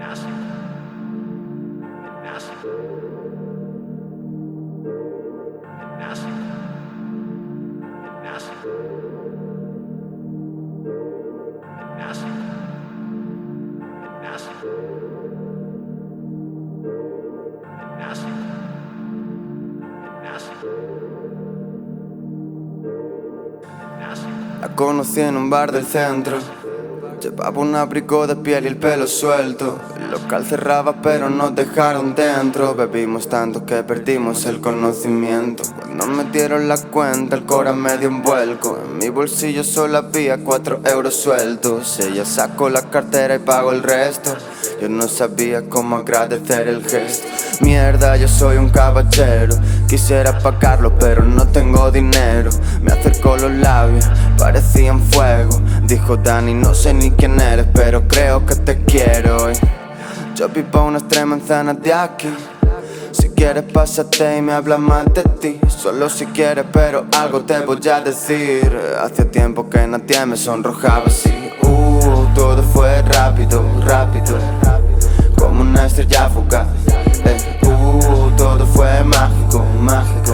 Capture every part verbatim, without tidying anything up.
La conocí en un bar del centro. Llevaba un abrigo de piel y el pelo suelto. El local cerraba pero nos dejaron dentro. Bebimos tanto que perdimos el conocimiento. Cuando me dieron la cuenta el cora me dio un vuelco. En mi bolsillo solo había cuatro euros sueltos. Ella sacó la cartera y pagó el resto. Yo no sabía cómo agradecer el gesto. Mierda, yo soy un caballero. Quisiera pagarlo pero no tengo dinero. Me acercó los labios, parecían fuego. Dijo Dani, no sé ni quién eres, pero creo que te quiero. Yo vivo unas tres manzanas de aquí. Si quieres pásate y me habla más de ti. Solo si quieres, pero algo te voy a decir. Hace tiempo que nadie me sonrojaba así. Uh, todo fue rápido, rápido, como una estrella fugaz. eh, Uh, todo fue mágico, mágico.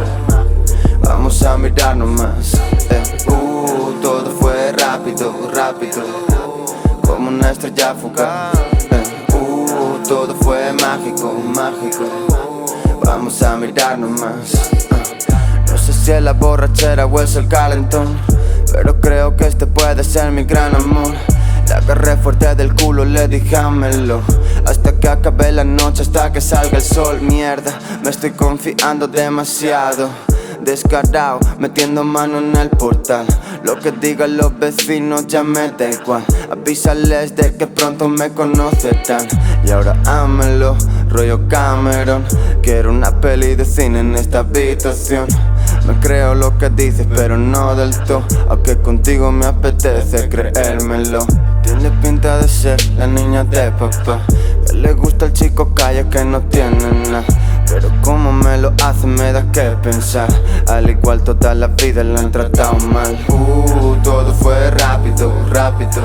Vamos a mirarnos más. eh, Uh, todo fue rápido, rápido, como una estrella fugaz. eh, Uh, todo fue mágico, mágico. Vamos a mirarnos más. uh. No sé si es la borrachera o es el calentón, pero creo que este puede ser mi gran amor. La agarré fuerte del culo, le dije hámelo hasta que acabe la noche, hasta que salga el sol. Mierda, me estoy confiando demasiado. Descarado, metiendo mano en el portal. Lo que digan los vecinos ya me da igual. Avísales de que pronto me conocerán. Y ahora hámelo, rollo Cameron. Quiero una peli de cine en esta habitación. Me creo lo que dices, pero no del todo. Aunque contigo me apetece creérmelo. Tiene pinta de ser la niña de papá, que le gusta el chico calle que no tiene nada. Pero como me lo hace me da que pensar. Al igual toda la vida la han tratado mal. Uh, todo fue rápido, rápido,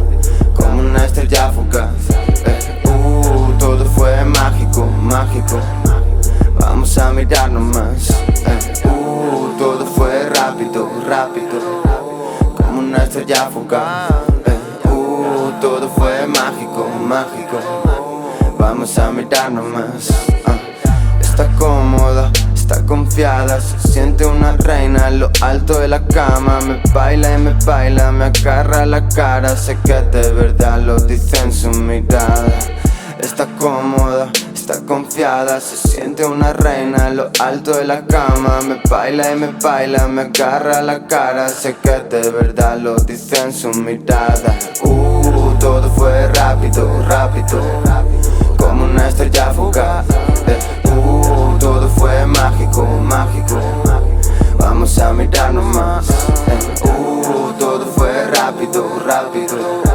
como una estrella fugaz. eh, Uh, todo fue mágico, mágico. Vamos a mirarnos más. eh, Uh, todo fue rápido, rápido, como una estrella fugaz. eh, Uh, todo fue mágico, mágico. Vamos a mirarnos más. uh. Está cómoda, está confiada, se siente una reina en lo alto de la cama. Me baila y me baila, me agarra la cara. Sé que de verdad lo dice en su mirada. Está cómoda, está confiada, se siente una reina en lo alto de la cama. Me baila y me baila, me agarra la cara. Sé que de verdad lo dice en su mirada. Uh, todo fue rápido, rápido, como una estrella fugaz. eh, Uh, todo fue mágico, mágico. Vamos a mirarnos más. eh, Uh, todo fue rápido, rápido,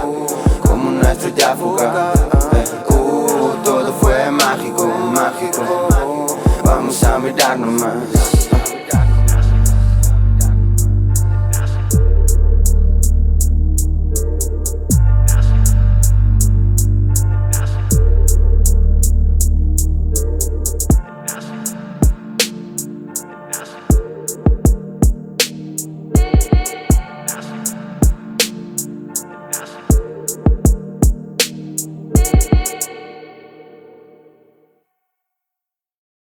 como una estrella fugaz. eh, Uh, todo fue mágico, mágico. Vamos a mirarnos más.